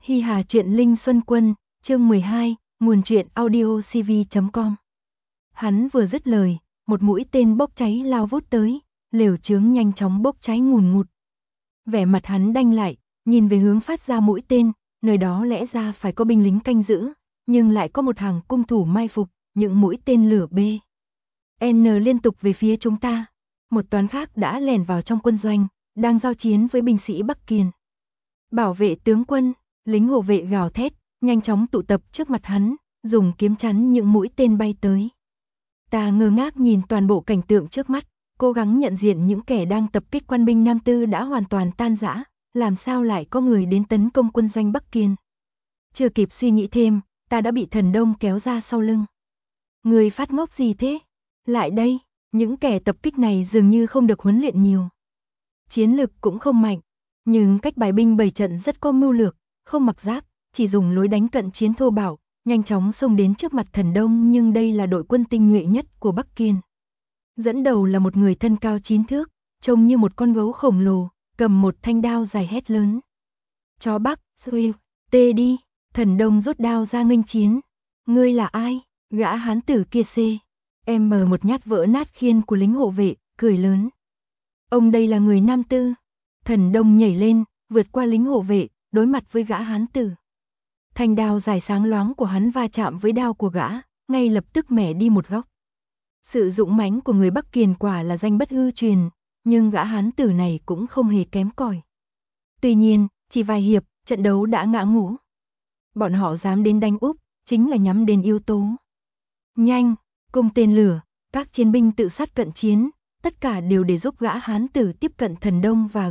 Hi Hà truyện Linh Xuân Quân, chương 12, nguồn truyện audiocv.com. Hắn vừa dứt lời, một mũi tên bốc cháy lao vút tới, lều chướng nhanh chóng bốc cháy ngùn ngụt. Vẻ mặt hắn đanh lại, nhìn về hướng phát ra mũi tên, nơi đó lẽ ra phải có binh lính canh giữ, nhưng lại có một hàng cung thủ mai phục, những mũi tên lửa B. N liên tục về phía chúng ta. Một toán khác đã lẻn vào trong quân doanh, đang giao chiến với binh sĩ Bắc Kiền. Bảo vệ tướng quân, lính hộ vệ gào thét, nhanh chóng tụ tập trước mặt hắn, dùng kiếm chắn những mũi tên bay tới. Ta ngơ ngác nhìn toàn bộ cảnh tượng trước mắt, cố gắng nhận diện những kẻ đang tập kích quan binh Nam Tư đã hoàn toàn tan rã, làm sao lại có người đến tấn công quân doanh Bắc Kiên. Chưa kịp suy nghĩ thêm, ta đã bị Thần Đông kéo ra sau lưng. Người phát ngốc gì thế? Lại đây, những kẻ tập kích này dường như không được huấn luyện nhiều. Chiến lực cũng không mạnh, nhưng cách bài binh bày trận rất có mưu lược, không mặc giáp, chỉ dùng lối đánh cận chiến thô bạo, nhanh chóng xông đến trước mặt Thần Đông, nhưng đây là đội quân tinh nhuệ nhất của Bắc Kiên. Dẫn đầu là một người thân cao 9 thước, trông như một con gấu khổng lồ, cầm một thanh đao dài hét lớn. Chó Bắc, tê đi, Thần Đông rút đao ra nghênh chiến. Ngươi là ai? Gã hán tử kia một nhát vỡ nát khiên của lính hộ vệ, cười lớn. Ông đây là người Nam Tư. Thần Đông nhảy lên, vượt qua lính hộ vệ, đối mặt với gã hán tử. Thanh đao dài sáng loáng của hắn va chạm với đao của gã, ngay lập tức mẻ đi một góc. Sự dũng mãnh của người Bắc Kiền quả là danh bất hư truyền, nhưng gã hán tử này cũng không hề kém cỏi. Tuy nhiên, chỉ vài hiệp, trận đấu đã ngã ngũ. Bọn họ dám đến đánh úp, chính là nhắm đến yếu tố nhanh, cung tên lửa, các chiến binh tự sát cận chiến, tất cả đều để giúp gã hán tử tiếp cận Thần Đông và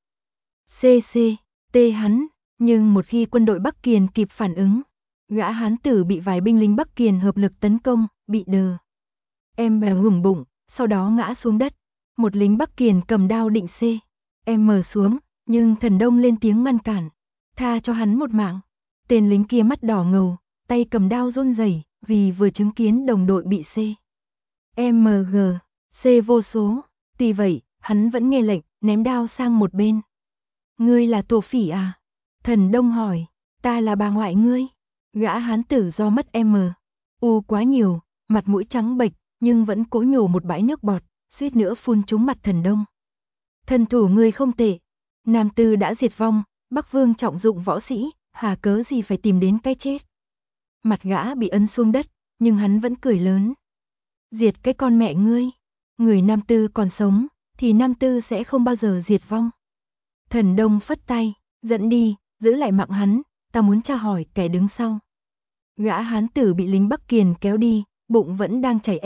T hắn, nhưng một khi quân đội Bắc Kiền kịp phản ứng, gã hán tử bị vài binh lính Bắc Kiền hợp lực tấn công, bị đờ. Hùng bụng, sau đó ngã xuống đất. Một lính Bắc Kiền cầm đao định xuống, nhưng Thần Đông lên tiếng ngăn cản, tha cho hắn một mạng. Tên lính kia mắt đỏ ngầu, tay cầm đao run rẩy, vì vừa chứng kiến đồng đội bị vô số. Tuy vậy, hắn vẫn nghe lệnh, ném đao sang một bên. Ngươi là Tổ Phỉ à? Thần Đông hỏi. Ta là bà ngoại ngươi. Gã hán tử do mất quá nhiều, mặt mũi trắng bệch, nhưng vẫn cố nhổ một bãi nước bọt, suýt nữa phun trúng mặt Thần Đông. Thần thủ ngươi không tệ. Nam Tư đã diệt vong, Bắc Vương trọng dụng võ sĩ, hà cớ gì phải tìm đến cái chết. Mặt gã bị ấn xuống đất, nhưng hắn vẫn cười lớn. Diệt cái con mẹ ngươi. Người Nam Tư còn sống, thì Nam Tư sẽ không bao giờ diệt vong. Thần Đông phất tay, dẫn đi, giữ lại mạng hắn, ta muốn tra hỏi kẻ đứng sau. Gã hán tử bị lính Bắc Kiền kéo đi, bụng vẫn đang chảy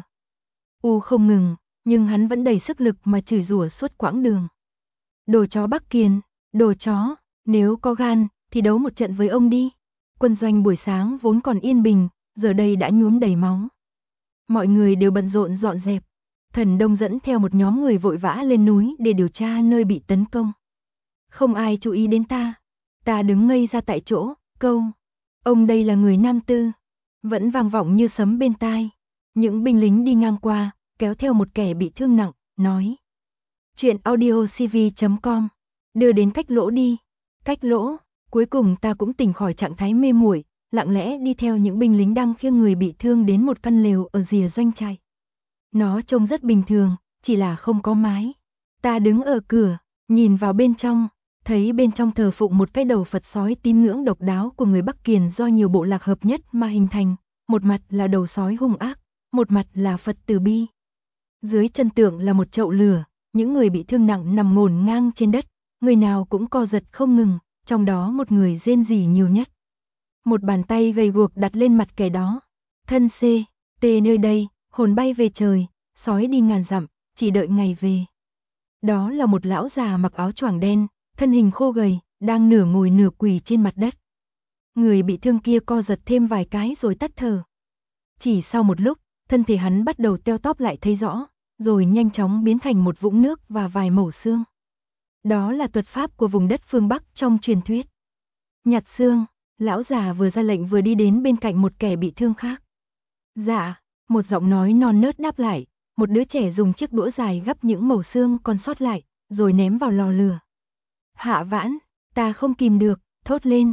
không ngừng, nhưng hắn vẫn đầy sức lực mà chửi rủa suốt quãng đường. Đồ chó Bắc Kiền, đồ chó, nếu có gan, thì đấu một trận với ông đi. Quân doanh buổi sáng vốn còn yên bình, giờ đây đã nhuốm đầy máu. Mọi người đều bận rộn dọn dẹp. Thần Đông dẫn theo một nhóm người vội vã lên núi để điều tra nơi bị tấn công. Không ai chú ý đến ta. Ta đứng ngây ra tại chỗ, câu. Ông đây là người Nam Tư. Vẫn vang vọng như sấm bên tai. Những binh lính đi ngang qua, kéo theo một kẻ bị thương nặng, nói. Chuyện audiocv.com. Đưa đến cách lỗ đi. Cách lỗ. Cuối cùng ta cũng tỉnh khỏi trạng thái mê muội, lặng lẽ đi theo những binh lính đang khiêng người bị thương đến một căn lều ở rìa doanh trại. Nó trông rất bình thường, chỉ là không có mái. Ta đứng ở cửa, nhìn vào bên trong, thấy bên trong thờ phụng một cái đầu Phật sói tín ngưỡng độc đáo của người Bắc Kiền do nhiều bộ lạc hợp nhất mà hình thành, một mặt là đầu sói hung ác, một mặt là Phật từ bi. Dưới chân tượng là một chậu lửa, những người bị thương nặng nằm ngổn ngang trên đất, người nào cũng co giật không ngừng, trong đó một người rên rỉ nhiều nhất. Một bàn tay gầy guộc đặt lên mặt kẻ đó. Thân nơi đây, hồn bay về trời, sói đi ngàn dặm, chỉ đợi ngày về. Đó là một lão già mặc áo choàng đen, thân hình khô gầy, đang nửa ngồi nửa quỳ trên mặt đất. Người bị thương kia co giật thêm vài cái rồi tắt thở. Chỉ sau một lúc, thân thể hắn bắt đầu teo tóp lại thấy rõ, rồi nhanh chóng biến thành một vũng nước và vài mẩu xương. Đó là thuật pháp của vùng đất phương Bắc trong truyền thuyết. Nhặt xương, lão già vừa ra lệnh vừa đi đến bên cạnh một kẻ bị thương khác. Dạ, một giọng nói non nớt đáp lại, một đứa trẻ dùng chiếc đũa dài gắp những mẩu xương còn sót lại, rồi ném vào lò lửa. Hạ Vãn, ta không kìm được, thốt lên.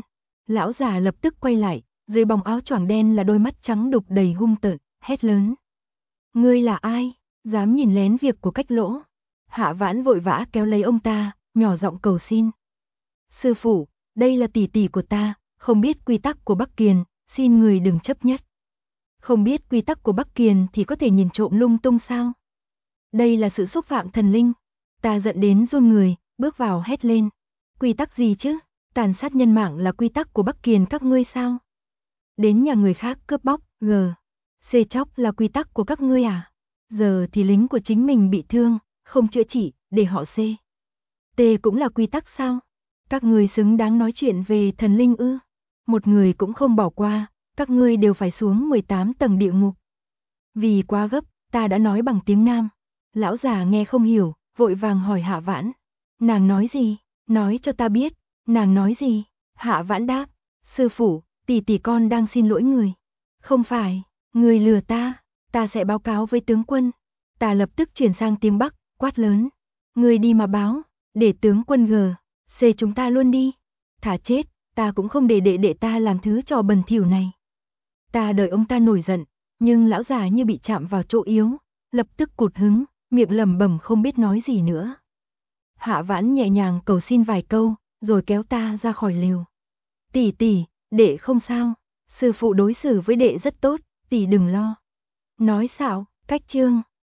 Lão già lập tức quay lại, dưới bóng áo choàng đen là đôi mắt trắng đục đầy hung tợn, hét lớn. Ngươi là ai? Dám nhìn lén việc của Cách Lỗ? Hạ Vãn vội vã kéo lấy ông ta, nhỏ giọng cầu xin. Sư phụ, đây là tỷ tỷ của ta, không biết quy tắc của Bắc Kiền, xin người đừng chấp nhất. Không biết quy tắc của Bắc Kiền thì có thể nhìn trộm lung tung sao? Đây là sự xúc phạm thần linh. Ta giận đến run người, bước vào hét lên. Quy tắc gì chứ? Tàn sát nhân mạng là quy tắc của Bắc Kiền các ngươi sao? Đến nhà người khác cướp bóc, C chóc là quy tắc của các ngươi à? Giờ thì lính của chính mình bị thương, không chữa trị, để họ C. T cũng là quy tắc sao? Các ngươi xứng đáng nói chuyện về thần linh ư? Một người cũng không bỏ qua, các ngươi đều phải xuống 18 tầng địa ngục. Vì quá gấp, ta đã nói bằng tiếng Nam. Lão già nghe không hiểu, vội vàng hỏi Hạ Vãn. Nàng nói gì? Nói cho ta biết. Nàng nói gì? Hạ Vãn đáp. Sư phụ, tỷ tỷ con đang xin lỗi người. Không phải, người lừa ta sẽ báo cáo với tướng quân. Ta lập tức chuyển sang tiếng Bắc, quát lớn. Người đi mà báo, để tướng quân C chúng ta luôn đi. Thả chết, ta cũng không để đệ ta làm thứ trò bẩn thỉu này. Ta đợi ông ta nổi giận, nhưng lão già như bị chạm vào chỗ yếu, lập tức cụt hứng, miệng lẩm bẩm không biết nói gì nữa. Hạ Vãn nhẹ nhàng cầu xin vài câu, rồi kéo ta ra khỏi lều. Tỷ tỷ, đệ không sao, sư phụ đối xử với đệ rất tốt, tỷ đừng lo. Nói xạo, cách chương.